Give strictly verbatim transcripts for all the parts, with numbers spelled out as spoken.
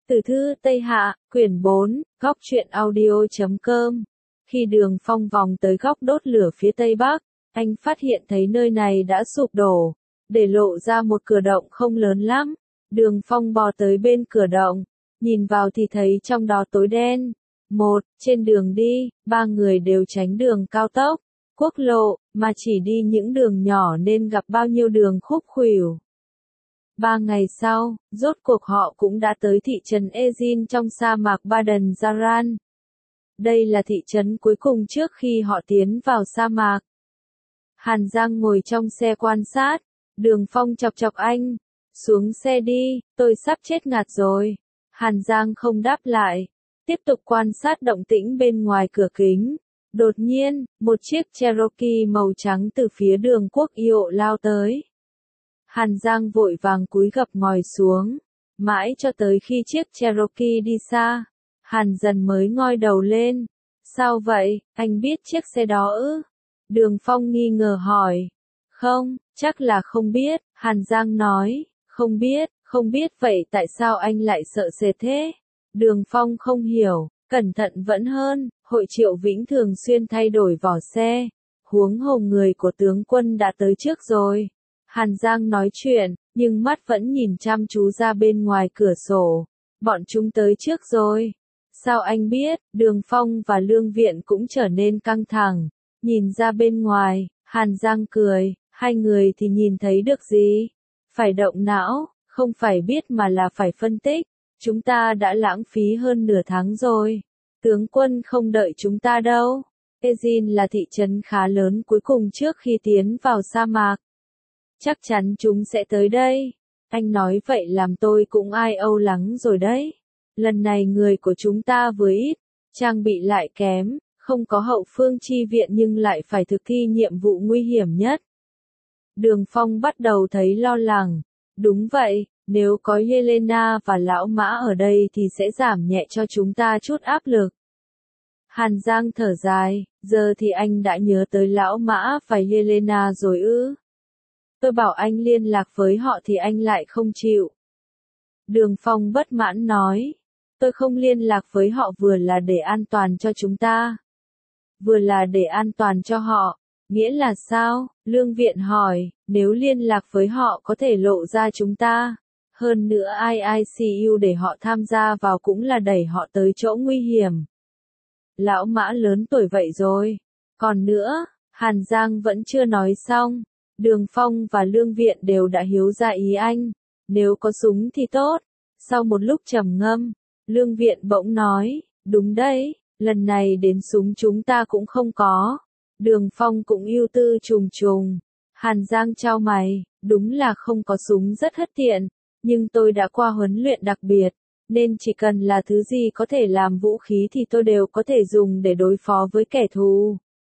Từ thư Tây Hạ, quyển bốn, góc truyện audio.com. Khi Đường Phong vòng tới góc đốt lửa phía tây bắc, anh phát hiện thấy nơi này đã sụp đổ, để lộ ra một cửa động không lớn lắm. Đường Phong bò tới bên cửa động, nhìn vào thì thấy trong đó tối đen. Một, trên đường đi, ba người đều tránh đường cao tốc, quốc lộ, mà chỉ đi những đường nhỏ nên gặp bao nhiêu đường khúc khuỷu. Ba ngày sau, rốt cuộc họ cũng đã tới thị trấn Ezin trong sa mạc Badan Zaran. Đây là thị trấn cuối cùng trước khi họ tiến vào sa mạc. Hàn Giang ngồi trong xe quan sát, Đường Phong chọc chọc anh. Xuống xe đi, tôi sắp chết ngạt rồi. Hàn Giang không đáp lại, tiếp tục quan sát động tĩnh bên ngoài cửa kính. Đột nhiên, một chiếc Cherokee màu trắng từ phía đường quốc yêu lao tới. Hàn Giang vội vàng cúi gập ngồi xuống, mãi cho tới khi chiếc Cherokee đi xa, Hàn dần mới ngoi đầu lên. Sao vậy, anh biết chiếc xe đó ư? Đường Phong nghi ngờ hỏi. Không, chắc là không biết, Hàn Giang nói, không biết, không biết vậy tại sao anh lại sợ sệt thế? Đường Phong không hiểu, cẩn thận vẫn hơn, hội Triệu Vĩnh thường xuyên thay đổi vỏ xe, huống hồ người của tướng quân đã tới trước rồi. Hàn Giang nói chuyện, nhưng mắt vẫn nhìn chăm chú ra bên ngoài cửa sổ. Bọn chúng tới trước rồi. Sao anh biết? Đường Phong và Lương Viện cũng trở nên căng thẳng. Nhìn ra bên ngoài, Hàn Giang cười, hai người thì nhìn thấy được gì? Phải động não, không phải biết mà là phải phân tích. Chúng ta đã lãng phí hơn nửa tháng rồi. Tướng quân không đợi chúng ta đâu. Ezin là thị trấn khá lớn cuối cùng trước khi tiến vào sa mạc. Chắc chắn chúng sẽ tới đây. Anh nói vậy làm tôi cũng ai âu lắng rồi đấy. Lần này người của chúng ta vừa ít, trang bị lại kém, không có hậu phương chi viện nhưng lại phải thực thi nhiệm vụ nguy hiểm nhất. Đường Phong bắt đầu thấy lo lắng. Đúng vậy, nếu có Yelena và Lão Mã ở đây thì sẽ giảm nhẹ cho chúng ta chút áp lực. Hàn Giang thở dài, giờ thì anh đã nhớ tới Lão Mã và Yelena rồi ư? Tôi bảo anh liên lạc với họ thì anh lại không chịu. Đường Phong bất mãn nói, tôi không liên lạc với họ vừa là để an toàn cho chúng ta, vừa là để an toàn cho họ. Nghĩa là sao? Lương Viện hỏi, nếu liên lạc với họ có thể lộ ra chúng ta. Hơn nữa i i xê u để họ tham gia vào cũng là đẩy họ tới chỗ nguy hiểm. Lão Mã lớn tuổi vậy rồi. Còn nữa, Hàn Giang vẫn chưa nói xong. Đường Phong và Lương Viện đều đã hiểu ra ý anh. Nếu có súng thì tốt. Sau một lúc trầm ngâm, Lương Viện bỗng nói, đúng đấy, lần này đến súng chúng ta cũng không có. Đường Phong cũng ưu tư trùng trùng. Hàn Giang chau mày, đúng là không có súng rất hất tiện, nhưng tôi đã qua huấn luyện đặc biệt, nên chỉ cần là thứ gì có thể làm vũ khí thì tôi đều có thể dùng để đối phó với kẻ thù.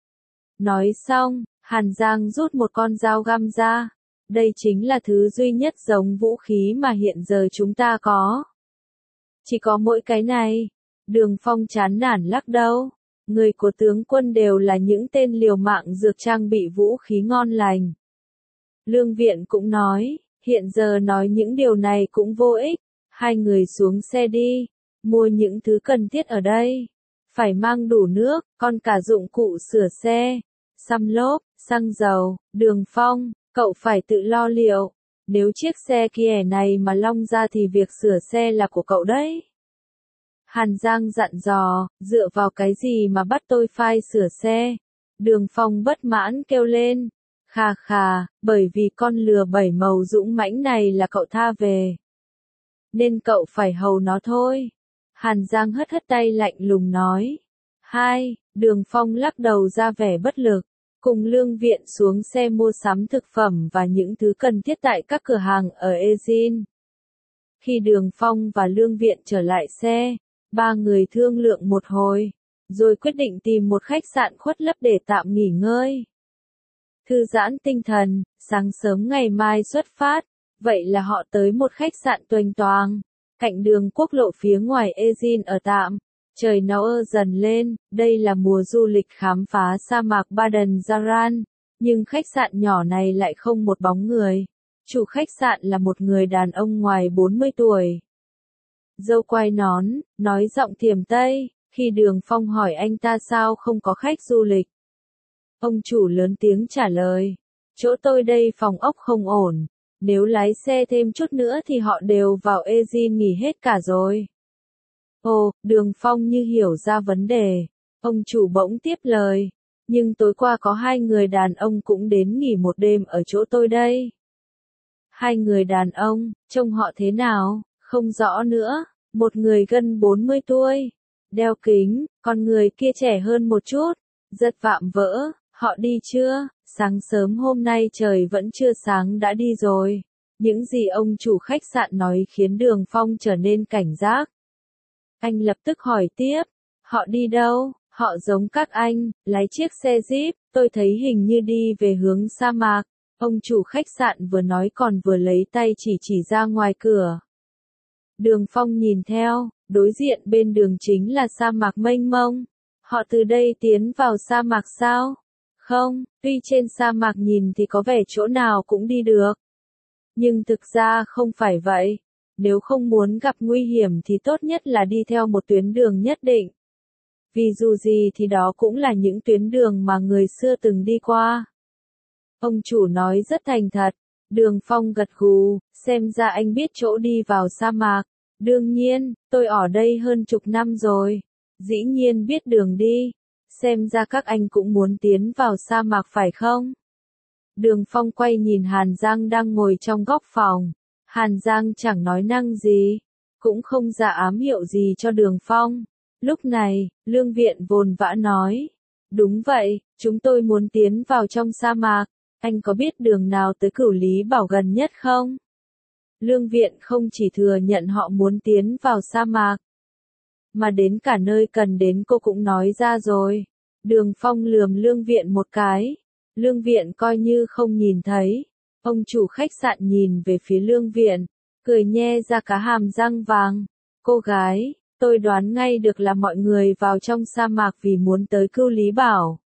Nói xong, Hàn Giang rút một con dao găm ra. Đây chính là thứ duy nhất giống vũ khí mà hiện giờ chúng ta có. Chỉ có mỗi cái này. Đường Phong chán nản lắc đầu. Người của tướng quân đều là những tên liều mạng dược trang bị vũ khí ngon lành. Lương Viện cũng nói, hiện giờ nói những điều này cũng vô ích. Hai người xuống xe đi, mua những thứ cần thiết ở đây. Phải mang đủ nước, còn cả dụng cụ sửa xe, xăm lốp, xăng dầu. Đường Phong, cậu phải tự lo liệu. Nếu chiếc xe kia này mà long ra thì việc sửa xe là của cậu đấy. Hàn Giang dặn dò, dựa vào cái gì mà bắt tôi phải sửa xe? Đường Phong bất mãn kêu lên. Khà khà, bởi vì con lừa bảy màu dũng mãnh này là cậu tha về. Nên cậu phải hầu nó thôi. Hàn Giang hất hất tay lạnh lùng nói. Hai, Đường Phong lắc đầu ra vẻ bất lực. Cùng Lương Viện xuống xe mua sắm thực phẩm và những thứ cần thiết tại các cửa hàng ở Ezin. Khi Đường Phong và Lương Viện trở lại xe, ba người thương lượng một hồi, rồi quyết định tìm một khách sạn khuất lấp để tạm nghỉ ngơi. Thư giãn tinh thần, sáng sớm ngày mai xuất phát, vậy là họ tới một khách sạn toành toàng, cạnh đường quốc lộ phía ngoài Ezin ở tạm. Trời nắng dần lên, đây là mùa du lịch khám phá sa mạc Badan Zaran, nhưng khách sạn nhỏ này lại không một bóng người. Chủ khách sạn là một người đàn ông ngoài bốn mươi tuổi. Dâu quai nón, nói giọng thiềm Tây, khi Đường Phong hỏi anh ta sao không có khách du lịch. Ông chủ lớn tiếng trả lời, chỗ tôi đây phòng ốc không ổn, nếu lái xe thêm chút nữa thì họ đều vào Egin nghỉ hết cả rồi. Ồ, Đường Phong như hiểu ra vấn đề, ông chủ bỗng tiếp lời, nhưng tối qua có hai người đàn ông cũng đến nghỉ một đêm ở chỗ tôi đây. Hai người đàn ông, trông họ thế nào, không rõ nữa, một người gần bốn mươi tuổi, đeo kính, còn người kia trẻ hơn một chút, rất vạm vỡ, họ đi chưa, sáng sớm hôm nay trời vẫn chưa sáng đã đi rồi. Những gì ông chủ khách sạn nói khiến Đường Phong trở nên cảnh giác. Anh lập tức hỏi tiếp, họ đi đâu, họ giống các anh, lái chiếc xe Jeep, tôi thấy hình như đi về hướng sa mạc. Ông chủ khách sạn vừa nói còn vừa lấy tay chỉ chỉ ra ngoài cửa. Đường Phong nhìn theo, đối diện bên đường chính là sa mạc mênh mông. Họ từ đây tiến vào sa mạc sao? Không, tuy trên sa mạc nhìn thì có vẻ chỗ nào cũng đi được. Nhưng thực ra không phải vậy. Nếu không muốn gặp nguy hiểm thì tốt nhất là đi theo một tuyến đường nhất định. Vì dù gì thì đó cũng là những tuyến đường mà người xưa từng đi qua. Ông chủ nói rất thành thật. Đường Phong gật gù, xem ra anh biết chỗ đi vào sa mạc. Đương nhiên, tôi ở đây hơn chục năm rồi. Dĩ nhiên biết đường đi. Xem ra các anh cũng muốn tiến vào sa mạc phải không? Đường Phong quay nhìn Hàn Giang đang ngồi trong góc phòng. Hàn Giang chẳng nói năng gì, cũng không ra ám hiệu gì cho Đường Phong. Lúc này, Lương Viện vồn vã nói. Đúng vậy, chúng tôi muốn tiến vào trong sa mạc. Anh có biết đường nào tới Cửu Lý Bảo gần nhất không? Lương Viện không chỉ thừa nhận họ muốn tiến vào sa mạc, mà đến cả nơi cần đến cô cũng nói ra rồi. Đường Phong lườm Lương Viện một cái. Lương Viện coi như không nhìn thấy. Ông chủ khách sạn nhìn về phía Lương Viện, cười nhe ra cả hàm răng vàng. Cô gái, tôi đoán ngay được là mọi người vào trong sa mạc vì muốn tới Cửu Lý Bảo.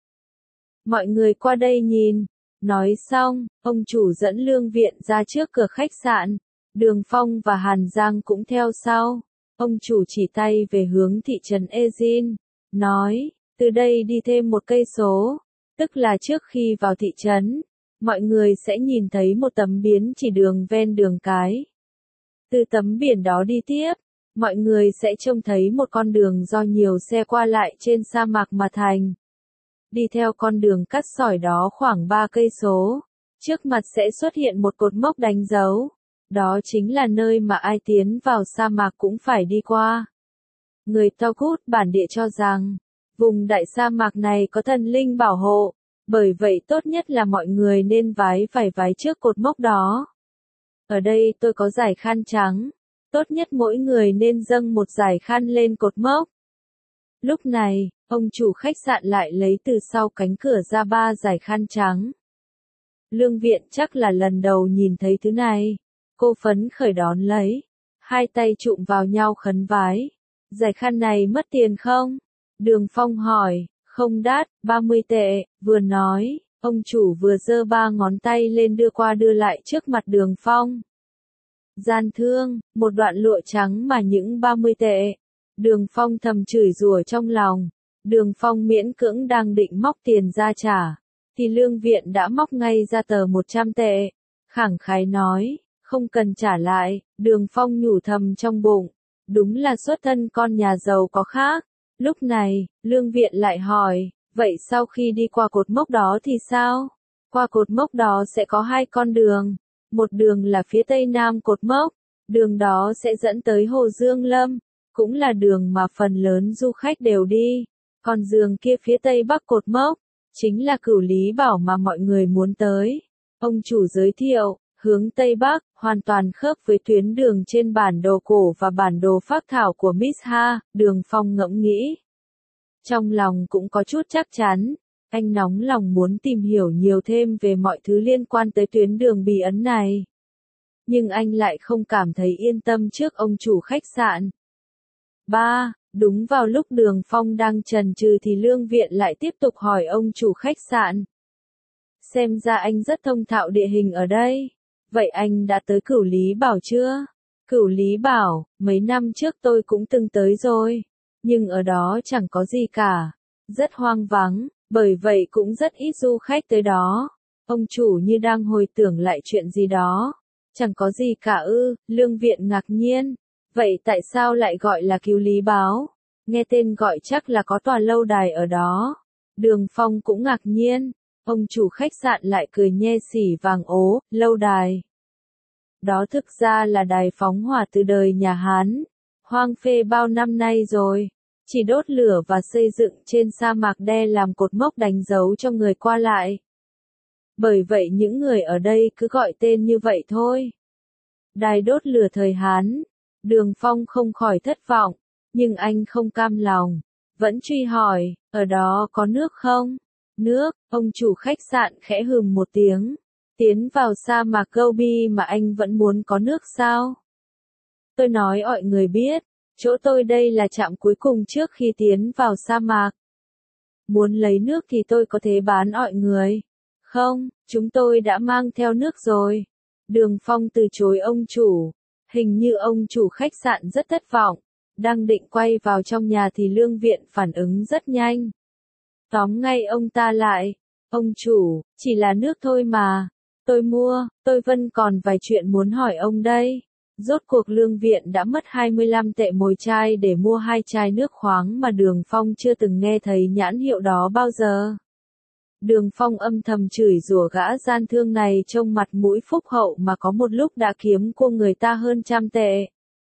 Mọi người qua đây nhìn. Nói xong, ông chủ dẫn Lương Viện ra trước cửa khách sạn. Đường Phong và Hàn Giang cũng theo sau. Ông chủ chỉ tay về hướng thị trấn Egin, nói, từ đây đi thêm một cây số, tức là trước khi vào thị trấn, mọi người sẽ nhìn thấy một tấm biển chỉ đường ven đường cái. Từ tấm biển đó đi tiếp, mọi người sẽ trông thấy một con đường do nhiều xe qua lại trên sa mạc mà thành. Đi theo con đường cắt sỏi đó khoảng ba cây số, trước mặt sẽ xuất hiện một cột mốc đánh dấu. Đó chính là nơi mà ai tiến vào sa mạc cũng phải đi qua. Người Togut bản địa cho rằng, vùng đại sa mạc này có thần linh bảo hộ, bởi vậy tốt nhất là mọi người nên vái phải vái trước cột mốc đó. Ở đây tôi có dải khăn trắng, tốt nhất mỗi người nên dâng một dải khăn lên cột mốc. Lúc này, ông chủ khách sạn lại lấy từ sau cánh cửa ra ba dải khăn trắng. Lương Viện chắc là lần đầu nhìn thấy thứ này. Cô phấn khởi đón lấy, hai tay chụm vào nhau khấn vái. Dải khăn này mất tiền không? Đường Phong hỏi, không đắt, ba mươi tệ, vừa nói, ông chủ vừa giơ ba ngón tay lên đưa qua đưa lại trước mặt Đường Phong. Gian thương, một đoạn lụa trắng mà những ba mươi tệ. Đường Phong thầm chửi rủa trong lòng. Đường Phong miễn cưỡng đang định móc tiền ra trả, thì Lương Viện đã móc ngay ra tờ một trăm tệ. Khẳng khái nói, không cần trả lại. Đường Phong nhủ thầm trong bụng, đúng là xuất thân con nhà giàu có khác. Lúc này, Lương Viện lại hỏi, vậy sau khi đi qua cột mốc đó thì sao? Qua cột mốc đó sẽ có hai con đường. Một đường là phía tây nam cột mốc, đường đó sẽ dẫn tới Hồ Dương Lâm, cũng là đường mà phần lớn du khách đều đi. Còn đường kia phía tây bắc cột mốc, chính là Cửu Lý Bảo mà mọi người muốn tới. Ông chủ giới thiệu, hướng tây bắc, hoàn toàn khớp với tuyến đường trên bản đồ cổ và bản đồ phác thảo của Miss Ha. Đường Phong ngẫm nghĩ. Trong lòng cũng có chút chắc chắn, anh nóng lòng muốn tìm hiểu nhiều thêm về mọi thứ liên quan tới tuyến đường bí ẩn này. Nhưng anh lại không cảm thấy yên tâm trước ông chủ khách sạn. ba. Đúng vào lúc Đường Phong đang chần chừ thì Lương Viện lại tiếp tục hỏi ông chủ khách sạn. Xem ra anh rất thông thạo địa hình ở đây. Vậy anh đã tới Cửu Lý Bảo chưa? Cửu Lý bảo, mấy năm trước tôi cũng từng tới rồi, nhưng ở đó chẳng có gì cả, rất hoang vắng, bởi vậy cũng rất ít du khách tới đó. Ông chủ như đang hồi tưởng lại chuyện gì đó. Chẳng có gì cả ư, Lương Viện ngạc nhiên. Vậy tại sao lại gọi là Cửu Lý báo? Nghe tên gọi chắc là có tòa lâu đài ở đó. Đường Phong cũng ngạc nhiên. Ông chủ khách sạn lại cười nhe xỉ vàng ố, lâu đài. Đó thực ra là đài phóng hỏa từ đời nhà Hán. Hoang phê bao năm nay rồi. Chỉ đốt lửa và xây dựng trên sa mạc đe làm cột mốc đánh dấu cho người qua lại. Bởi vậy những người ở đây cứ gọi tên như vậy thôi. Đài đốt lửa thời Hán. Đường Phong không khỏi thất vọng, nhưng anh không cam lòng. Vẫn truy hỏi, ở đó có nước không? Nước, ông chủ khách sạn khẽ hừm một tiếng. Tiến vào sa mạc Gobi mà anh vẫn muốn có nước sao? Tôi nói mọi người biết, chỗ tôi đây là trạm cuối cùng trước khi tiến vào sa mạc. Muốn lấy nước thì tôi có thể bán mọi người. Không, chúng tôi đã mang theo nước rồi. Đường Phong từ chối ông chủ. Hình như ông chủ khách sạn rất thất vọng. Đang định quay vào trong nhà thì Lương Viện phản ứng rất nhanh. Tóm ngay ông ta lại. Ông chủ, chỉ là nước thôi mà. Tôi mua, tôi vẫn còn vài chuyện muốn hỏi ông đây. Rốt cuộc Lương Viện đã mất hai mươi lăm tệ mồi chai để mua hai chai nước khoáng mà Đường Phong chưa từng nghe thấy nhãn hiệu đó bao giờ. Đường Phong âm thầm chửi rủa gã gian thương này trông mặt mũi phúc hậu mà có một lúc đã kiếm cô người ta hơn trăm tệ.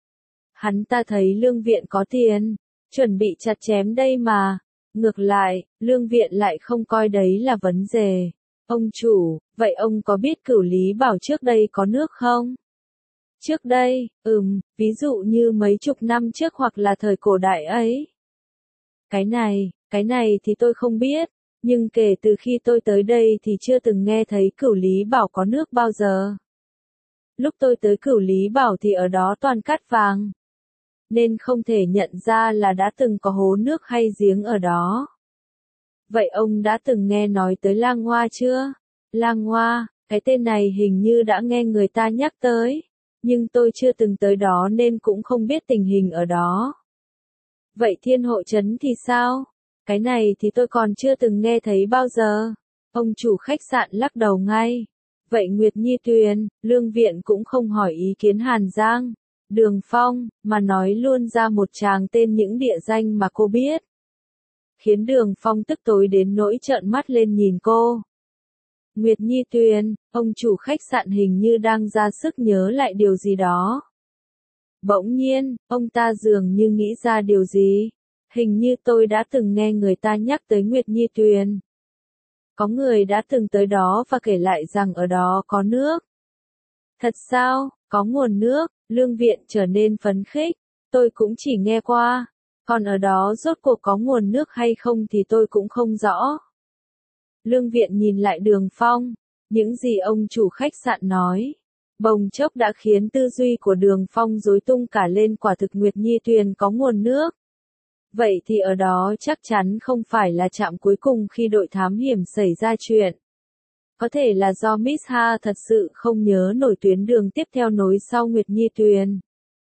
Hắn ta thấy Lương Viện có tiền, chuẩn bị chặt chém đây mà. Ngược lại, Lương Viện lại không coi đấy là vấn đề. Ông chủ, vậy ông có biết Cửu Lý bảo trước đây có nước không? Trước đây, ừm, ví dụ như mấy chục năm trước hoặc là thời cổ đại ấy. Cái này, cái này thì tôi không biết, nhưng kể từ khi tôi tới đây thì chưa từng nghe thấy Cửu Lý bảo có nước bao giờ. Lúc tôi tới Cửu Lý bảo thì ở đó toàn cát vàng, nên không thể nhận ra là đã từng có hố nước hay giếng ở đó. Vậy ông đã từng nghe nói tới Lang Hoa chưa? Lang Hoa, cái tên này hình như đã nghe người ta nhắc tới, nhưng tôi chưa từng tới đó nên cũng không biết tình hình ở đó. Vậy Thiên Hộ Trấn thì sao? Cái này thì tôi còn chưa từng nghe thấy bao giờ. Ông chủ khách sạn lắc đầu ngay. Vậy Nguyệt Nhi Tuyền, Lương Viện cũng không hỏi ý kiến Hàn Giang, Đường Phong, mà nói luôn ra một tràng tên những địa danh mà cô biết. Khiến Đường Phong tức tối đến nỗi trợn mắt lên nhìn cô. Nguyệt Nhi Tuyền, ông chủ khách sạn hình như đang ra sức nhớ lại điều gì đó. Bỗng nhiên, ông ta dường như nghĩ ra điều gì. Hình như tôi đã từng nghe người ta nhắc tới Nguyệt Nhi Tuyền. Có người đã từng tới đó và kể lại rằng ở đó có nước. Thật sao, có nguồn nước, Lương Viện trở nên phấn khích. Tôi cũng chỉ nghe qua. Còn ở đó rốt cuộc có nguồn nước hay không thì tôi cũng không rõ. Lương Viện nhìn lại Đường Phong. Những gì ông chủ khách sạn nói, bồng chốc đã khiến tư duy của Đường Phong rối tung cả lên, quả thực Nguyệt Nhi Tuyền có nguồn nước. Vậy thì ở đó chắc chắn không phải là trạm cuối cùng khi đội thám hiểm xảy ra chuyện. Có thể là do Miss Ha thật sự không nhớ nổi tuyến đường tiếp theo nối sau Nguyệt Nhi Tuyền.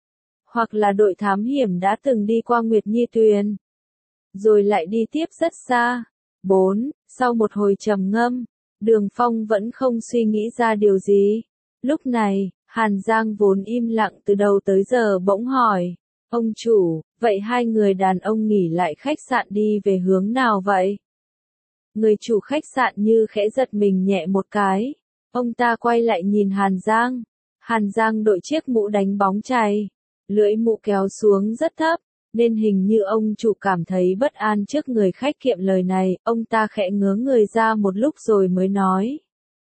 Hoặc là đội thám hiểm đã từng đi qua Nguyệt Nhi Tuyền, rồi lại đi tiếp rất xa. bốn. Sau một hồi trầm ngâm, Đường Phong vẫn không suy nghĩ ra điều gì. Lúc này, Hàn Giang vốn im lặng từ đầu tới giờ bỗng hỏi. Ông chủ, vậy hai người đàn ông nghỉ lại khách sạn đi về hướng nào vậy? Người chủ khách sạn như khẽ giật mình nhẹ một cái. Ông ta quay lại nhìn Hàn Giang. Hàn Giang đội chiếc mũ đánh bóng chày. Lưỡi mũ kéo xuống rất thấp, nên hình như ông chủ cảm thấy bất an trước người khách kiệm lời này. Ông ta khẽ ngớ người ra một lúc rồi mới nói.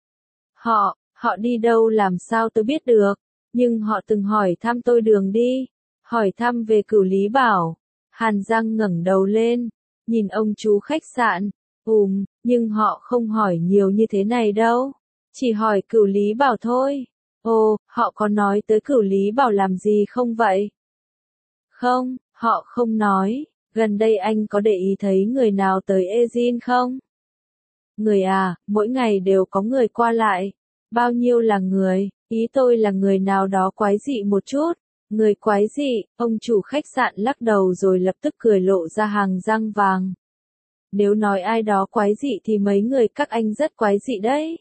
Họ, họ đi đâu làm sao tôi biết được, nhưng họ từng hỏi thăm tôi đường đi. Hỏi thăm về Cửu Lý bảo. Hàn Giang ngẩng đầu lên, nhìn ông chú khách sạn. Ừm, nhưng họ không hỏi nhiều như thế này đâu. Chỉ hỏi Cửu Lý bảo thôi. Ồ, họ có nói tới Cửu Lý bảo làm gì không vậy? Không, họ không nói. Gần đây anh có để ý thấy người nào tới Ezin không? Người à, mỗi ngày đều có người qua lại. Bao nhiêu là người, ý tôi là người nào đó quái dị một chút. Người quái dị, ông chủ khách sạn lắc đầu rồi lập tức cười lộ ra hàng răng vàng. Nếu nói ai đó quái dị thì mấy người các anh rất quái dị đấy.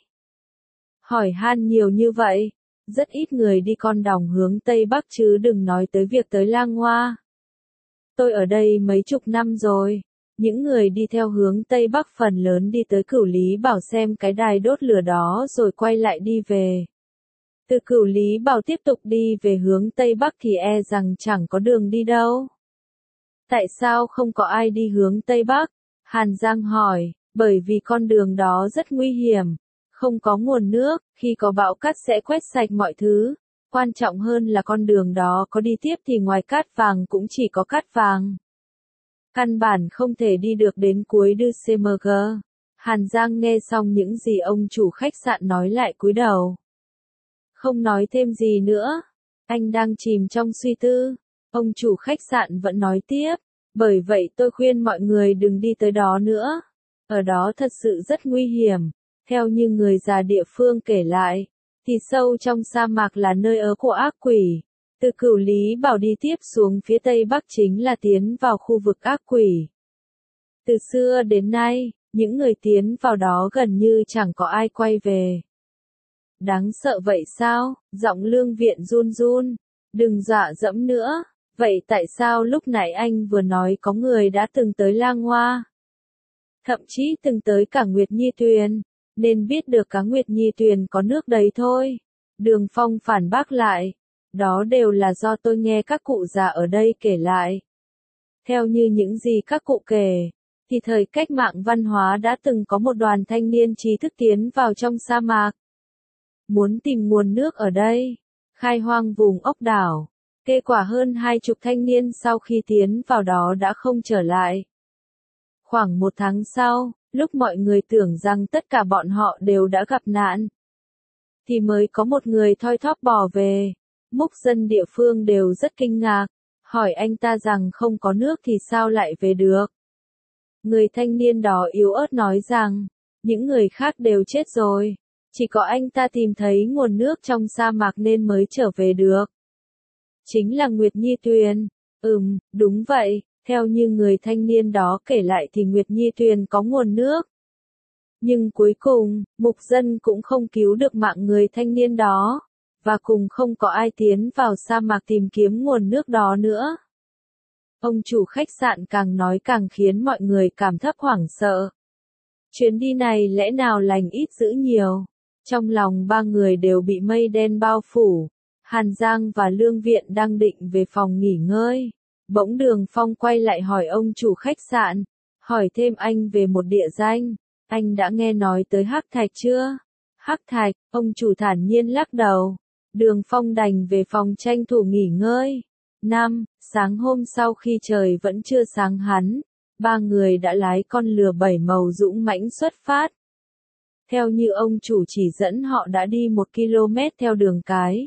Hỏi han nhiều như vậy, rất ít người đi con đòng hướng Tây Bắc chứ đừng nói tới việc tới Lang Hoa. Tôi ở đây mấy chục năm rồi, những người đi theo hướng Tây Bắc phần lớn đi tới Cửu Lý Bảo xem cái đài đốt lửa đó rồi quay lại đi về. Từ Cửu Lý Bảo tiếp tục đi về hướng Tây Bắc thì e rằng chẳng có đường đi đâu. Tại sao không có ai đi hướng Tây Bắc? Hàn Giang hỏi, bởi vì con đường đó rất nguy hiểm, không có nguồn nước, khi có bão cát sẽ quét sạch mọi thứ. Quan trọng hơn là con đường đó có đi tiếp thì ngoài cát vàng cũng chỉ có cát vàng. Căn bản không thể đi được đến cuối đê xê em giê. Hàn Giang nghe xong những gì ông chủ khách sạn nói lại cúi đầu. Không nói thêm gì nữa. Anh đang chìm trong suy tư. Ông chủ khách sạn vẫn nói tiếp. Bởi vậy tôi khuyên mọi người đừng đi tới đó nữa. Ở đó thật sự rất nguy hiểm. Theo như người già địa phương kể lại, thì sâu trong sa mạc là nơi ở của ác quỷ. Từ Cửu Lý Bảo đi tiếp xuống phía Tây Bắc chính là tiến vào khu vực ác quỷ. Từ xưa đến nay, những người tiến vào đó gần như chẳng có ai quay về. Đáng sợ vậy sao? Giọng Lương Viện run run. Đừng dọa dẫm nữa. Vậy tại sao lúc nãy anh vừa nói có người đã từng tới Lang Hoa? Thậm chí từng tới cả Nguyệt Nhi Tuyền, nên biết được cá Nguyệt Nhi Tuyền có nước đấy thôi. Đường Phong phản bác lại. Đó đều là do tôi nghe các cụ già ở đây kể lại. Theo như những gì các cụ kể, thì thời cách mạng văn hóa đã từng có một đoàn thanh niên trí thức tiến vào trong sa mạc. Muốn tìm nguồn nước ở đây, khai hoang vùng ốc đảo. Kết quả hơn hai chục thanh niên sau khi tiến vào đó đã không trở lại. Khoảng một tháng sau, lúc mọi người tưởng rằng tất cả bọn họ đều đã gặp nạn, thì mới có một người thoi thóp bò về. Mục dân địa phương đều rất kinh ngạc, hỏi anh ta rằng không có nước thì sao lại về được. Người thanh niên đó yếu ớt nói rằng, những người khác đều chết rồi, chỉ có anh ta tìm thấy nguồn nước trong sa mạc nên mới trở về được. Chính là Nguyệt Nhi Tuyền. Ừm, đúng vậy, theo như người thanh niên đó kể lại thì Nguyệt Nhi Tuyền có nguồn nước. Nhưng cuối cùng, mục dân cũng không cứu được mạng người thanh niên đó, và cùng không có ai tiến vào sa mạc tìm kiếm nguồn nước đó nữa. Ông chủ khách sạn càng nói càng khiến mọi người cảm thấp hoảng sợ. Chuyến đi này lẽ nào lành ít dữ nhiều. Trong lòng ba người đều bị mây đen bao phủ. Hàn Giang và Lương Viện đang định về phòng nghỉ ngơi. Bỗng Đường Phong quay lại hỏi ông chủ khách sạn. Hỏi thêm anh về một địa danh. Anh đã nghe nói tới Hắc Thạch chưa? Hắc Thạch, ông chủ thản nhiên lắc đầu. Đường Phong đành về phòng tranh thủ nghỉ ngơi. Năm, sáng hôm sau khi trời vẫn chưa sáng hẳn, ba người đã lái con lừa bảy màu dũng mãnh xuất phát. Theo như ông chủ chỉ dẫn họ đã đi một ki lô mét theo đường cái.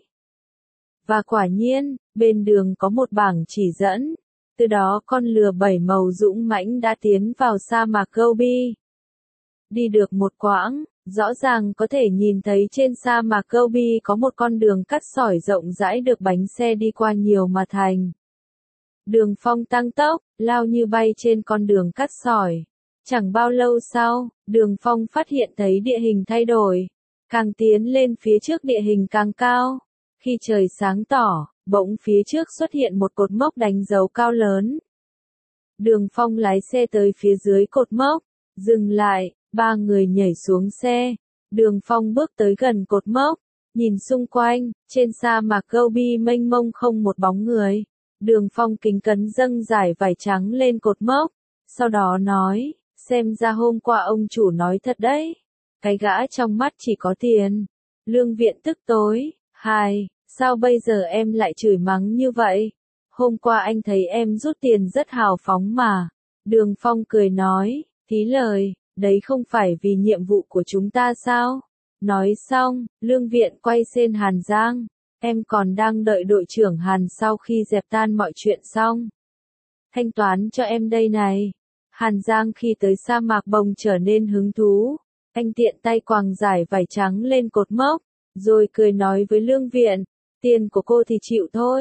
Và quả nhiên, bên đường có một bảng chỉ dẫn. Từ đó con lừa bảy màu dũng mãnh đã tiến vào sa mạc Gobi. Đi được một quãng, rõ ràng có thể nhìn thấy trên sa mạc Gobi có một con đường cắt sỏi rộng rãi được bánh xe đi qua nhiều mà thành. Đường Phong tăng tốc, lao như bay trên con đường cắt sỏi. Chẳng bao lâu sau, Đường Phong phát hiện thấy địa hình thay đổi. Càng tiến lên phía trước địa hình càng cao. Khi trời sáng tỏ, bỗng phía trước xuất hiện một cột mốc đánh dấu cao lớn. Đường Phong lái xe tới phía dưới cột mốc, dừng lại, ba người nhảy xuống xe. Đường Phong bước tới gần cột mốc, nhìn xung quanh, trên sa mạc Gobi mênh mông không một bóng người. Đường Phong kính cẩn dâng giải vải trắng lên cột mốc, sau đó nói, xem ra hôm qua ông chủ nói thật đấy. Cái gã trong mắt chỉ có tiền. Lương Viện tức tối, hai, sao bây giờ em lại chửi mắng như vậy? Hôm qua anh thấy em rút tiền rất hào phóng mà. Đường Phong cười nói, thí lời, đấy không phải vì nhiệm vụ của chúng ta sao? Nói xong, Lương Viện quay sang Hàn Giang. Em còn đang đợi đội trưởng Hàn sau khi dẹp tan mọi chuyện xong. Thanh toán cho em đây này. Hàn Giang khi tới sa mạc bồng trở nên hứng thú. Anh tiện tay quàng giải vải trắng lên cột mốc, rồi cười nói với Lương Viện, tiền của cô thì chịu thôi.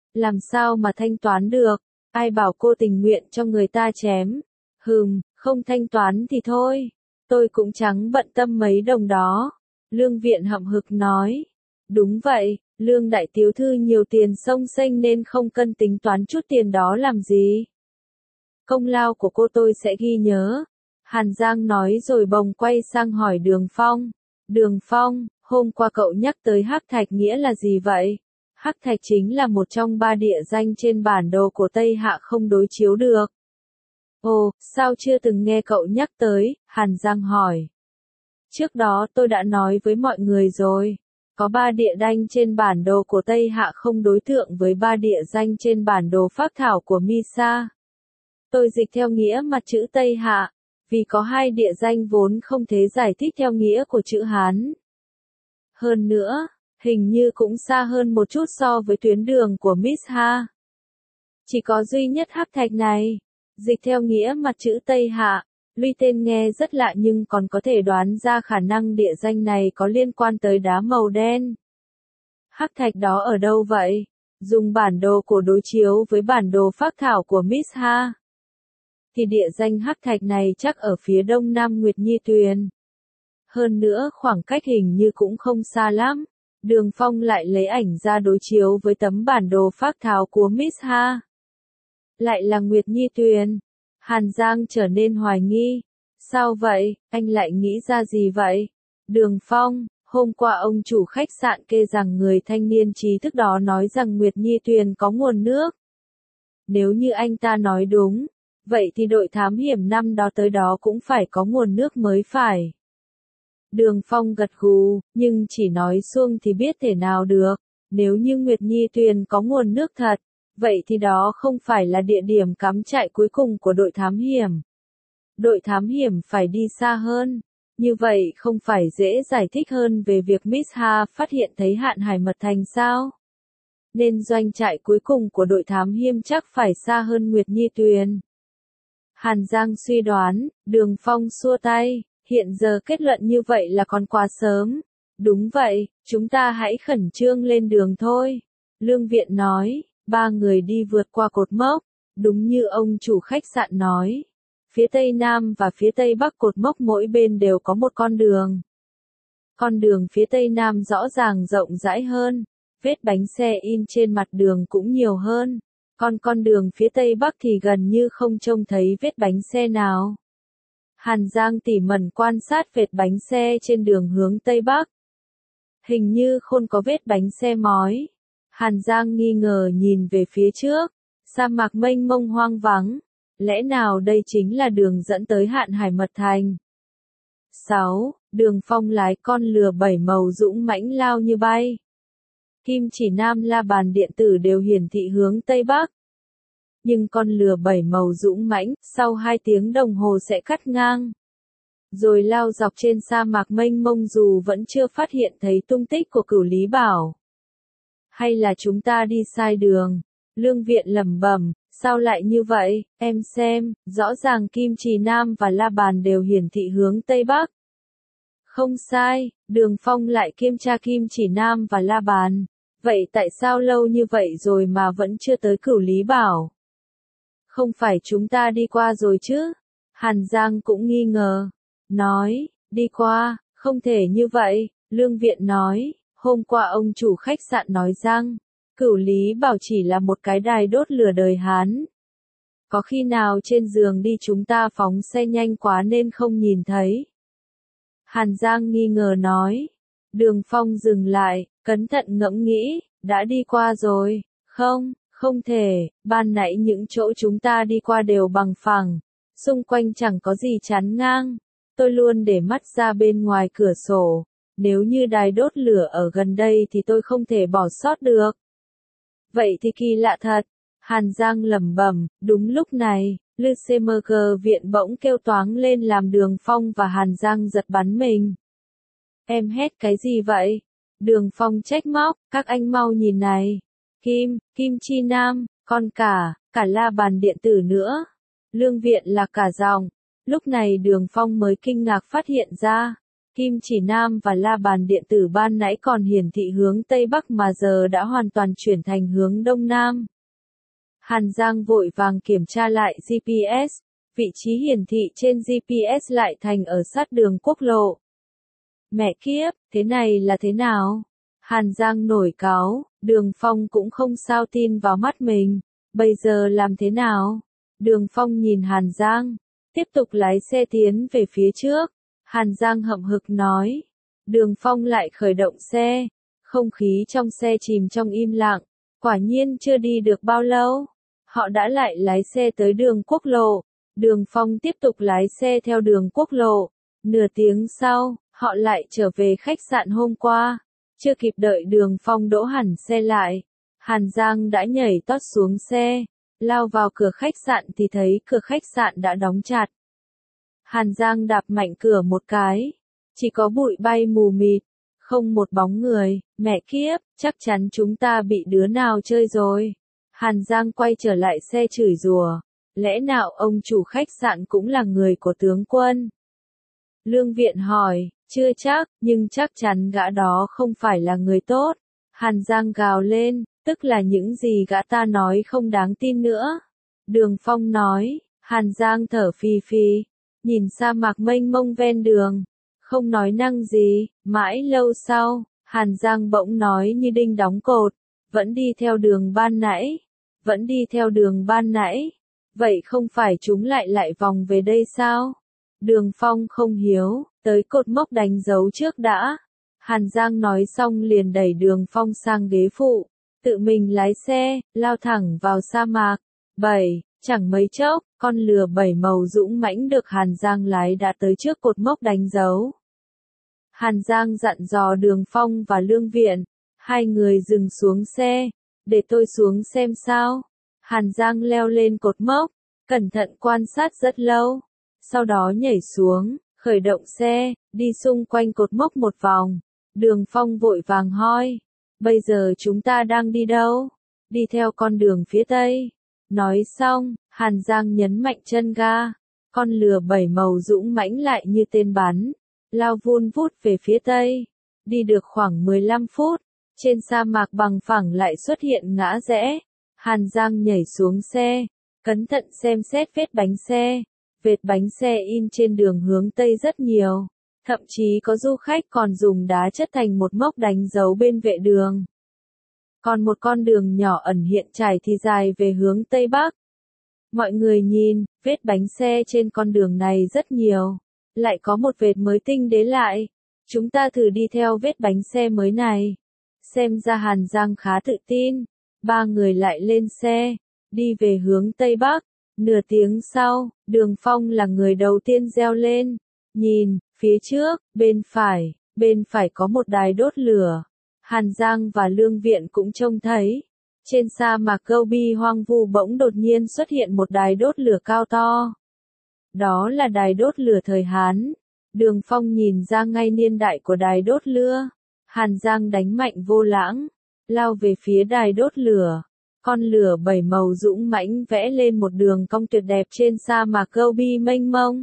Làm sao mà thanh toán được? Ai bảo cô tình nguyện cho người ta chém? Hừm, không thanh toán thì thôi. Tôi cũng chẳng bận tâm mấy đồng đó. Lương Viện hậm hực nói. Đúng vậy, Lương đại tiểu thư nhiều tiền xông xênh nên không cân tính toán chút tiền đó làm gì. Công lao của cô tôi sẽ ghi nhớ. Hàn Giang nói rồi bồng quay sang hỏi Đường Phong. Đường Phong, hôm qua cậu nhắc tới Hắc Thạch nghĩa là gì vậy? Hắc Thạch chính là một trong ba địa danh trên bản đồ của Tây Hạ không đối chiếu được. Ồ, sao chưa từng nghe cậu nhắc tới? Hàn Giang hỏi. Trước đó tôi đã nói với mọi người rồi. Có ba địa danh trên bản đồ của Tây Hạ không đối tượng với ba địa danh trên bản đồ phác thảo của Misa. Tôi dịch theo nghĩa mặt chữ Tây Hạ, vì có hai địa danh vốn không thể giải thích theo nghĩa của chữ Hán. Hơn nữa, hình như cũng xa hơn một chút so với tuyến đường của Misha. Chỉ có duy nhất Hắc Thạch này, dịch theo nghĩa mặt chữ Tây Hạ, tuy tên nghe rất lạ nhưng còn có thể đoán ra khả năng địa danh này có liên quan tới đá màu đen. Hắc Thạch đó ở đâu vậy? Dùng bản đồ của đối chiếu với bản đồ phác thảo của Misha. Thì địa danh Hắc Thạch này chắc ở phía đông nam Nguyệt Nhi Tuyền. Hơn nữa khoảng cách hình như cũng không xa lắm. Đường Phong lại lấy ảnh ra đối chiếu với tấm bản đồ phác thảo của Misha. Lại là Nguyệt Nhi Tuyền. Hàn Giang trở nên hoài nghi. Sao vậy, anh lại nghĩ ra gì vậy? Đường Phong, hôm qua ông chủ khách sạn kê rằng người thanh niên trí thức đó nói rằng Nguyệt Nhi Tuyền có nguồn nước. Nếu như anh ta nói đúng, vậy thì đội thám hiểm năm đó tới đó cũng phải có nguồn nước mới phải. Đường Phong gật gù, nhưng chỉ nói suông thì biết thể nào được. Nếu như Nguyệt Nhi Tuyền có nguồn nước thật, vậy thì đó không phải là địa điểm cắm trại cuối cùng của đội thám hiểm. Đội thám hiểm phải đi xa hơn. Như vậy không phải dễ giải thích hơn về việc Misha phát hiện thấy Hạn Hải Mật Thành sao? Nên doanh trại cuối cùng của đội thám hiểm chắc phải xa hơn Nguyệt Nhi Tuyền. Hàn Giang suy đoán, Đường Phong xua tay, hiện giờ kết luận như vậy là còn quá sớm. Đúng vậy, chúng ta hãy khẩn trương lên đường thôi. Lương Viện nói, ba người đi vượt qua cột mốc, đúng như ông chủ khách sạn nói. Phía Tây Nam và phía Tây Bắc cột mốc mỗi bên đều có một con đường. Con đường phía Tây Nam rõ ràng rộng rãi hơn, vết bánh xe in trên mặt đường cũng nhiều hơn. Còn con đường phía Tây Bắc thì gần như không trông thấy vết bánh xe nào. Hàn Giang tỉ mẩn quan sát vết bánh xe trên đường hướng Tây Bắc. Hình như không có vết bánh xe mói. Hàn Giang nghi ngờ nhìn về phía trước. Sa mạc mênh mông hoang vắng. Lẽ nào đây chính là đường dẫn tới Hạn Hải Mật Thành? sáu. Đường Phong lái con lừa bảy màu dũng mãnh lao như bay. Kim chỉ nam la bàn điện tử đều hiển thị hướng Tây Bắc. Nhưng con lừa bảy màu dũng mãnh, sau hai tiếng đồng hồ sẽ cắt ngang. Rồi lao dọc trên sa mạc mênh mông dù vẫn chưa phát hiện thấy tung tích của Cửu Lý Bảo. Hay là chúng ta đi sai đường? Lương Viện lẩm bẩm, sao lại như vậy, em xem, rõ ràng Kim Trì Nam và La Bàn đều hiển thị hướng Tây Bắc. Không sai, Đường Phong lại kiểm tra Kim Chỉ Nam và La Bàn. Vậy tại sao lâu như vậy rồi mà vẫn chưa tới Cửu Lý Bảo? Không phải chúng ta đi qua rồi chứ? Hàn Giang cũng nghi ngờ. Nói, đi qua, không thể như vậy, Lương Viện nói, hôm qua ông chủ khách sạn nói rằng, Cửu Lý Bảo chỉ là một cái đài đốt lửa đời Hán. Có khi nào trên giường đi chúng ta phóng xe nhanh quá nên không nhìn thấy? Hàn Giang nghi ngờ nói. Đường Phong dừng lại, cẩn thận ngẫm nghĩ, đã đi qua rồi, không, không thể, ban nãy những chỗ chúng ta đi qua đều bằng phẳng, xung quanh chẳng có gì chắn ngang, tôi luôn để mắt ra bên ngoài cửa sổ, nếu như đài đốt lửa ở gần đây thì tôi không thể bỏ sót được. Vậy thì kỳ lạ thật, Hàn Giang lẩm bẩm, đúng lúc này, lê xê em giê viện bỗng kêu toáng lên làm Đường Phong và Hàn Giang giật bắn mình. Em hét cái gì vậy? Đường Phong trách móc, các anh mau nhìn này. Kim, Kim Chi Nam, con cả, cả La Bàn điện tử nữa. Lương Viện là cả dòng. Lúc này Đường Phong mới kinh ngạc phát hiện ra. Kim Chỉ Nam và la bàn điện tử ban nãy còn hiển thị hướng Tây Bắc mà giờ đã hoàn toàn chuyển thành hướng Đông Nam. Hàn Giang vội vàng kiểm tra lại giê pê ét, vị trí hiển thị trên giê pê ét lại thành ở sát đường quốc lộ. Mẹ kiếp, thế này là thế nào? Hàn Giang nổi cáu, Đường Phong cũng không sao tin vào mắt mình, bây giờ làm thế nào? Đường Phong nhìn Hàn Giang, tiếp tục lái xe tiến về phía trước. Hàn Giang hậm hực nói. Đường Phong lại khởi động xe. Không khí trong xe chìm trong im lặng. Quả nhiên chưa đi được bao lâu. Họ đã lại lái xe tới đường quốc lộ. Đường Phong tiếp tục lái xe theo đường quốc lộ. Nửa tiếng sau, họ lại trở về khách sạn hôm qua. Chưa kịp đợi Đường Phong đỗ hẳn xe lại. Hàn Giang đã nhảy tót xuống xe. Lao vào cửa khách sạn thì thấy cửa khách sạn đã đóng chặt. Hàn Giang đạp mạnh cửa một cái. Chỉ có bụi bay mù mịt. Không một bóng người. Mẹ kiếp, chắc chắn chúng ta bị đứa nào chơi rồi. Hàn Giang quay trở lại xe chửi rủa. Lẽ nào ông chủ khách sạn cũng là người của tướng quân? Lương Viện hỏi, chưa chắc, nhưng chắc chắn gã đó không phải là người tốt. Hàn Giang gào lên, tức là những gì gã ta nói không đáng tin nữa. Đường Phong nói, Hàn Giang thở phì phì, nhìn sa mạc mênh mông ven đường, không nói năng gì. Mãi lâu sau, Hàn Giang bỗng nói như đinh đóng cột, vẫn đi theo đường ban nãy, vẫn đi theo đường ban nãy, vậy không phải chúng lại lại vòng về đây sao? Đường Phong không hiếu, tới cột mốc đánh dấu trước đã. Hàn Giang nói xong liền đẩy Đường Phong sang ghế phụ, tự mình lái xe, lao thẳng vào sa mạc. Bảy, chẳng mấy chốc, con lừa bảy màu dũng mãnh được Hàn Giang lái đã tới trước cột mốc đánh dấu. Hàn Giang dặn dò Đường Phong và Lương Viện, hai người dừng xuống xe, để tôi xuống xem sao. Hàn Giang leo lên cột mốc, cẩn thận quan sát rất lâu, sau đó nhảy xuống, khởi động xe, đi xung quanh cột mốc một vòng. Đường Phong vội vàng hỏi, bây giờ chúng ta đang đi đâu? Đi theo con đường phía Tây. Nói xong, Hàn Giang nhấn mạnh chân ga, con lừa bảy màu dũng mãnh lại như tên bắn, lao vun vút về phía Tây. Đi được khoảng mười lăm phút, trên sa mạc bằng phẳng lại xuất hiện ngã rẽ. Hàn Giang nhảy xuống xe, cẩn thận xem xét vết bánh xe. Vết bánh xe in trên đường hướng Tây rất nhiều, thậm chí có du khách còn dùng đá chất thành một mốc đánh dấu bên vệ đường. Còn một con đường nhỏ ẩn hiện trải thì dài về hướng Tây Bắc. Mọi người nhìn, vết bánh xe trên con đường này rất nhiều, lại có một vệt mới tinh đế lại. Chúng ta thử đi theo vết bánh xe mới này. Xem ra Hàn Giang khá tự tin. Ba người lại lên xe, đi về hướng Tây Bắc. Nửa tiếng sau, Đường Phong là người đầu tiên reo lên. Nhìn, phía trước, bên phải, bên phải có một đài đốt lửa. Hàn Giang và Lương Viện cũng trông thấy. Trên sa mạc Gobi hoang vu bỗng đột nhiên xuất hiện một đài đốt lửa cao to. Đó là đài đốt lửa thời Hán. Đường Phong nhìn ra ngay niên đại của đài đốt lửa. Hàn Giang đánh mạnh vô lãng, lao về phía đài đốt lửa. Con lửa bảy màu dũng mãnh vẽ lên một đường cong tuyệt đẹp trên sa mạc Gobi mênh mông.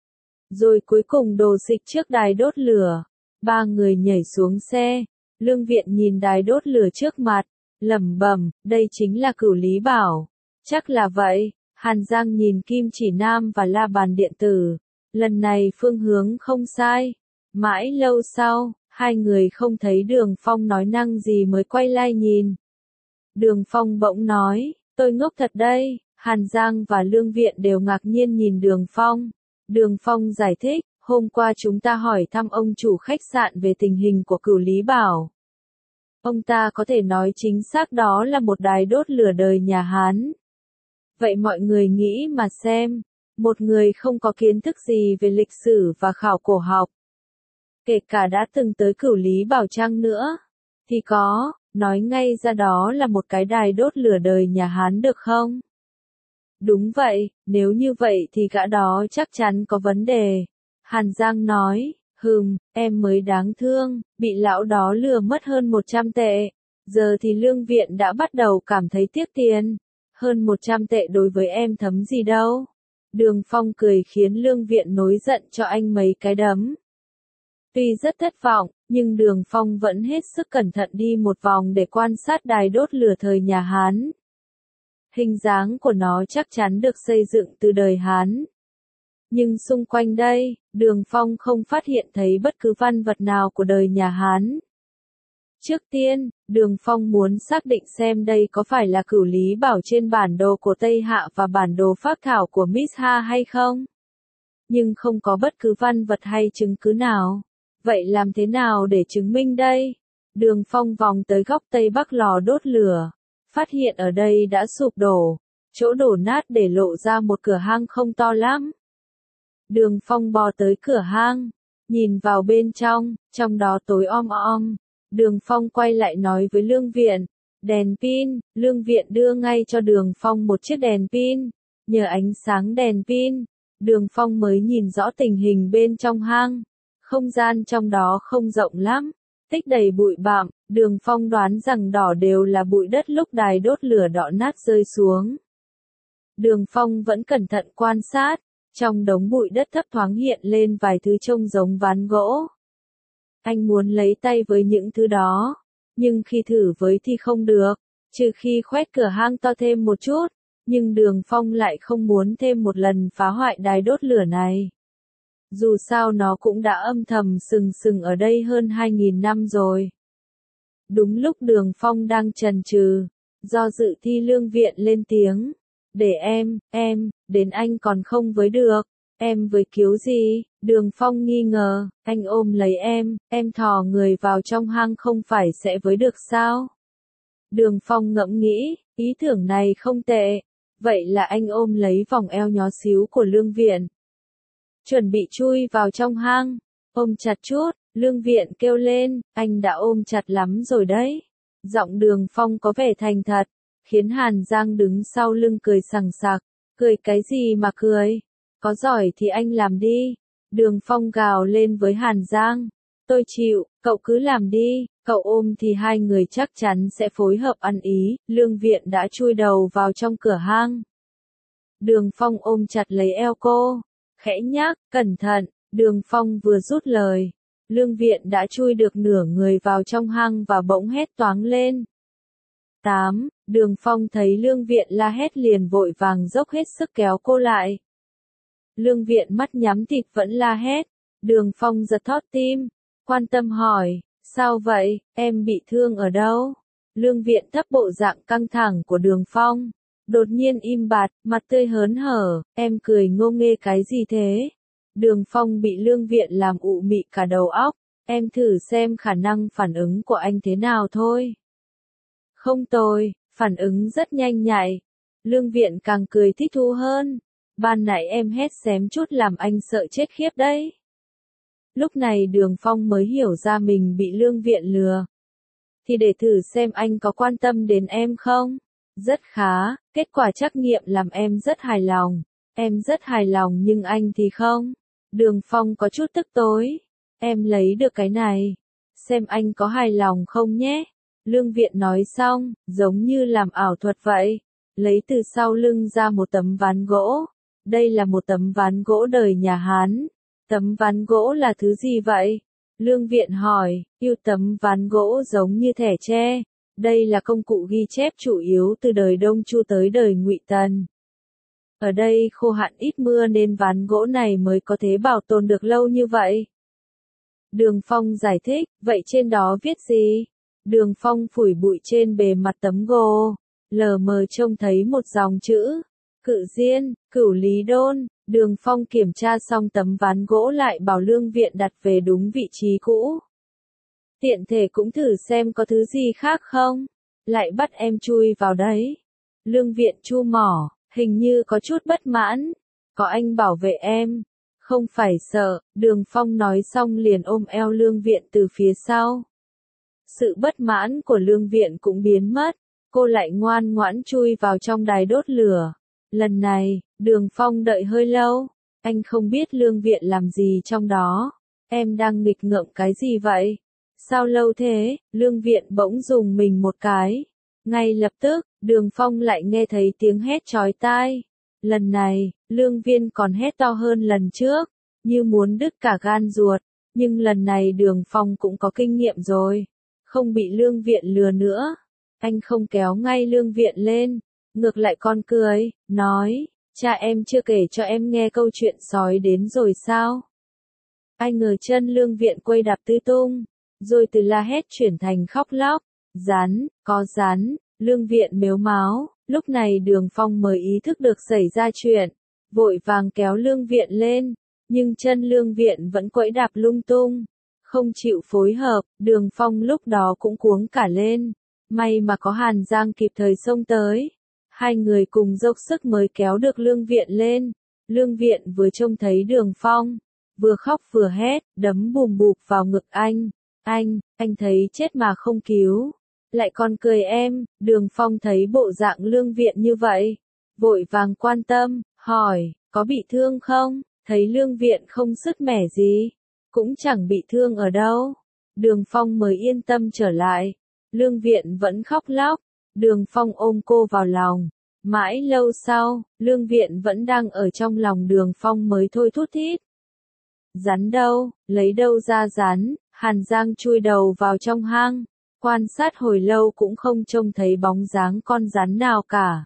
Rồi cuối cùng đổ xịch trước đài đốt lửa. Ba người nhảy xuống xe. Lương Viện nhìn đài đốt lửa trước mặt, lẩm bẩm, đây chính là Cửu Lý Bảo. Chắc là vậy. Hàn Giang nhìn Kim Chỉ Nam và la bàn điện tử. Lần này phương hướng không sai. Mãi lâu sau, hai người không thấy Đường Phong nói năng gì mới quay lại nhìn. Đường Phong bỗng nói, tôi ngốc thật đây. Hàn Giang và Lương Viện đều ngạc nhiên nhìn Đường Phong. Đường Phong giải thích, hôm qua chúng ta hỏi thăm ông chủ khách sạn về tình hình của Cửu Lý Bảo. Ông ta có thể nói chính xác đó là một đài đốt lửa đời nhà Hán. Vậy mọi người nghĩ mà xem, một người không có kiến thức gì về lịch sử và khảo cổ học, kể cả đã từng tới Cửu Lý Bảo chăng nữa, thì có, nói ngay ra đó là một cái đài đốt lửa đời nhà Hán được không? Đúng vậy, nếu như vậy thì gã đó chắc chắn có vấn đề. Hàn Giang nói, hừm, em mới đáng thương, bị lão đó lừa mất hơn một trăm tệ. Giờ thì Lương Viện đã bắt đầu cảm thấy tiếc tiền. Hơn một trăm tệ đối với em thấm gì đâu. Đường Phong cười khiến Lương Viện nổi giận cho anh mấy cái đấm. Tuy rất thất vọng, nhưng Đường Phong vẫn hết sức cẩn thận đi một vòng để quan sát đài đốt lửa thời nhà Hán. Hình dáng của nó chắc chắn được xây dựng từ đời Hán. Nhưng xung quanh đây, Đường Phong không phát hiện thấy bất cứ văn vật nào của đời nhà Hán. Trước tiên, Đường Phong muốn xác định xem đây có phải là cửu lý bảo trên bản đồ của Tây Hạ và bản đồ phác thảo của Misha hay không. Nhưng không có bất cứ văn vật hay chứng cứ nào. Vậy làm thế nào để chứng minh đây? Đường Phong vòng tới góc Tây Bắc lò đốt lửa. Phát hiện ở đây đã sụp đổ. Chỗ đổ nát để lộ ra một cửa hang không to lắm. Đường Phong bò tới cửa hang. Nhìn vào bên trong, trong đó tối om om. Đường Phong quay lại nói với Lương Viện. Đèn pin, Lương Viện đưa ngay cho Đường Phong một chiếc đèn pin. Nhờ ánh sáng đèn pin, Đường Phong mới nhìn rõ tình hình bên trong hang. Không gian trong đó không rộng lắm, tích đầy bụi bặm. Đường Phong đoán rằng đỏ đều là bụi đất lúc đài đốt lửa đỏ nát rơi xuống. Đường Phong vẫn cẩn thận quan sát, trong đống bụi đất thấp thoáng hiện lên vài thứ trông giống ván gỗ. Anh muốn lấy tay với những thứ đó, nhưng khi thử với thì không được, trừ khi khoét cửa hang to thêm một chút, nhưng Đường Phong lại không muốn thêm một lần phá hoại đài đốt lửa này. Dù sao nó cũng đã âm thầm sừng sừng ở đây hơn hai nghìn năm rồi. Đúng lúc Đường Phong đang chần chừ, do dự thì Lương Viện lên tiếng. Để em, em, đến anh còn không với được. Em với cứu gì? Đường Phong nghi ngờ, anh ôm lấy em, em thò người vào trong hang không phải sẽ với được sao? Đường Phong ngẫm nghĩ, ý tưởng này không tệ. Vậy là anh ôm lấy vòng eo nhỏ xíu của Lương Viện. Chuẩn bị chui vào trong hang. Ôm chặt chút, Lương Viện kêu lên, anh đã ôm chặt lắm rồi đấy. Giọng Đường Phong có vẻ thành thật, khiến Hàn Giang đứng sau lưng cười sằng sặc. Cười cái gì mà cười? Có giỏi thì anh làm đi. Đường Phong gào lên với Hàn Giang. Tôi chịu, cậu cứ làm đi, cậu ôm thì hai người chắc chắn sẽ phối hợp ăn ý. Lương Viện đã chui đầu vào trong cửa hang. Đường Phong ôm chặt lấy eo cô. Khẽ nhắc, cẩn thận, Đường Phong vừa rút lời. Lương Viện đã chui được nửa người vào trong hang và bỗng hét toáng lên. tám. Đường Phong thấy Lương Viện la hét liền vội vàng dốc hết sức kéo cô lại. Lương Viện mắt nhắm tịt vẫn la hét. Đường Phong giật thót tim, quan tâm hỏi, sao vậy, em bị thương ở đâu? Lương Viện thấp bộ dạng căng thẳng của Đường Phong. Đột nhiên im bặt, mặt tươi hớn hở, em cười ngô nghê cái gì thế? Đường Phong bị Lương Viện làm ụ mị cả đầu óc, em thử xem khả năng phản ứng của anh thế nào thôi. Không tồi, phản ứng rất nhanh nhạy. Lương Viện càng cười thích thú hơn. Ban nãy em hét xém chút làm anh sợ chết khiếp đấy. Lúc này Đường Phong mới hiểu ra mình bị Lương Viện lừa. Thì để thử xem anh có quan tâm đến em không? Rất khá, kết quả trắc nghiệm làm em rất hài lòng. Em rất hài lòng nhưng anh thì không. Đường Phong có chút tức tối. Em lấy được cái này. Xem anh có hài lòng không nhé. Lương Viện nói xong, giống như làm ảo thuật vậy. Lấy từ sau lưng ra một tấm ván gỗ. Đây là một tấm ván gỗ đời nhà Hán. Tấm ván gỗ là thứ gì vậy? Lương Viện hỏi, yêu tấm ván gỗ giống như thẻ tre. Đây là công cụ ghi chép chủ yếu từ đời Đông Chu tới đời Ngụy Tần. Ở đây khô hạn ít mưa nên ván gỗ này mới có thể bảo tồn được lâu như vậy. Đường Phong giải thích, vậy trên đó viết gì? Đường Phong phủi bụi trên bề mặt tấm gỗ, lờ mờ trông thấy một dòng chữ. Cự Diên, Cửu Lý Đôn. Đường Phong kiểm tra xong tấm ván gỗ lại bảo Lương Viện đặt về đúng vị trí cũ. Tiện thể cũng thử xem có thứ gì khác không. Lại bắt em chui vào đấy. Lương Viện chu mỏ, hình như có chút bất mãn. Có anh bảo vệ em. Không phải sợ, Đường Phong nói xong liền ôm eo Lương Viện từ phía sau. Sự bất mãn của Lương Viện cũng biến mất. Cô lại ngoan ngoãn chui vào trong đài đốt lửa. Lần này, Đường Phong đợi hơi lâu. Anh không biết Lương Viện làm gì trong đó. Em đang nghịch ngợm cái gì vậy? Sao lâu thế? Lương Viện bỗng dùng mình một cái. Ngay lập tức, Đường Phong lại nghe thấy tiếng hét chói tai. Lần này, Lương Viên còn hét to hơn lần trước, như muốn đứt cả gan ruột. Nhưng lần này Đường Phong cũng có kinh nghiệm rồi, không bị Lương Viện lừa nữa. Anh không kéo ngay Lương Viện lên, ngược lại con cười, nói, cha em chưa kể cho em nghe câu chuyện sói đến rồi sao? Ai ngờ chân Lương Viện quây đạp tứ tung, rồi từ la hét chuyển thành khóc lóc. Rắn, có rắn, Lương Viện mếu máo, lúc này Đường Phong mới ý thức được xảy ra chuyện, vội vàng kéo Lương Viện lên, nhưng chân Lương Viện vẫn quẫy đạp lung tung, không chịu phối hợp. Đường Phong lúc đó cũng cuống cả lên, may mà có Hàn Giang kịp thời xông tới, hai người cùng dốc sức mới kéo được Lương Viện lên. Lương Viện vừa trông thấy Đường Phong, vừa khóc vừa hét, đấm bùm bụp vào ngực anh, anh, anh thấy chết mà không cứu, lại còn cười em. Đường Phong thấy bộ dạng Lương Viện như vậy, vội vàng quan tâm, hỏi, có bị thương không? Thấy Lương Viện không sứt mẻ gì, cũng chẳng bị thương ở đâu, Đường Phong mới yên tâm trở lại. Lương Viện vẫn khóc lóc, Đường Phong ôm cô vào lòng. Mãi lâu sau, Lương Viện vẫn đang ở trong lòng Đường Phong mới thôi thút thít. Rắn đâu, lấy đâu ra rắn? Hàn Giang chui đầu vào trong hang, quan sát hồi lâu cũng không trông thấy bóng dáng con rắn nào cả.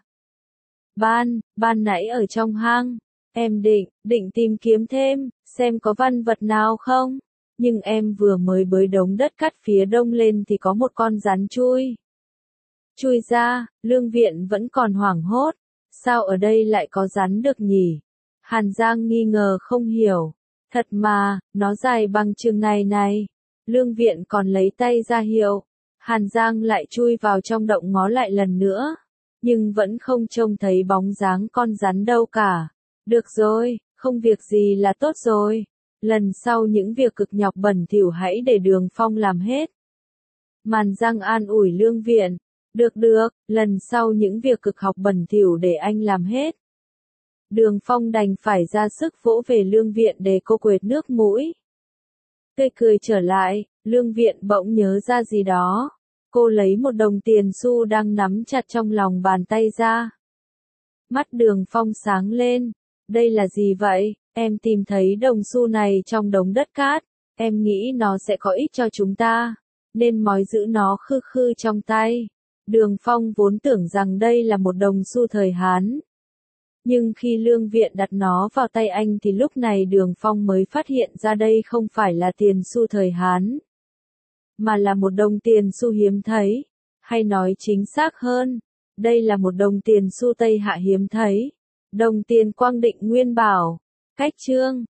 Ban, ban nãy ở trong hang, em định, định tìm kiếm thêm, xem có văn vật nào không? Nhưng em vừa mới bới đống đất cát phía đông lên thì có một con rắn chui. Chui ra, Lương Viện vẫn còn hoảng hốt. Sao ở đây lại có rắn được nhỉ? Hàn Giang nghi ngờ không hiểu. Thật mà, nó dài bằng chừng này này. Lương Viện còn lấy tay ra hiệu. Hàn Giang lại chui vào trong động ngó lại lần nữa. Nhưng vẫn không trông thấy bóng dáng con rắn đâu cả. Được rồi, không việc gì là tốt rồi. Lần sau những việc cực nhọc bẩn thỉu hãy để Đường Phong làm hết. Hàn Giang an ủi Lương Viện. Được được, lần sau những việc cực học bẩn thỉu để anh làm hết. Đường Phong đành phải ra sức vỗ về Lương Viện để cô quệt nước mũi. Tươi cười trở lại, Lương Viện bỗng nhớ ra gì đó. Cô lấy một đồng tiền xu đang nắm chặt trong lòng bàn tay ra. Mắt Đường Phong sáng lên. Đây là gì vậy? Em tìm thấy đồng xu này trong đống đất cát. Em nghĩ nó sẽ có ích cho chúng ta, nên mói giữ nó khư khư trong tay. Đường Phong vốn tưởng rằng đây là một đồng xu thời Hán. Nhưng khi Lương Viện đặt nó vào tay anh thì lúc này Đường Phong mới phát hiện ra đây không phải là tiền xu thời Hán, mà là một đồng tiền xu hiếm thấy. Hay nói chính xác hơn, đây là một đồng tiền xu Tây Hạ hiếm thấy. Đồng tiền Quang Định Nguyên Bảo. Cách chương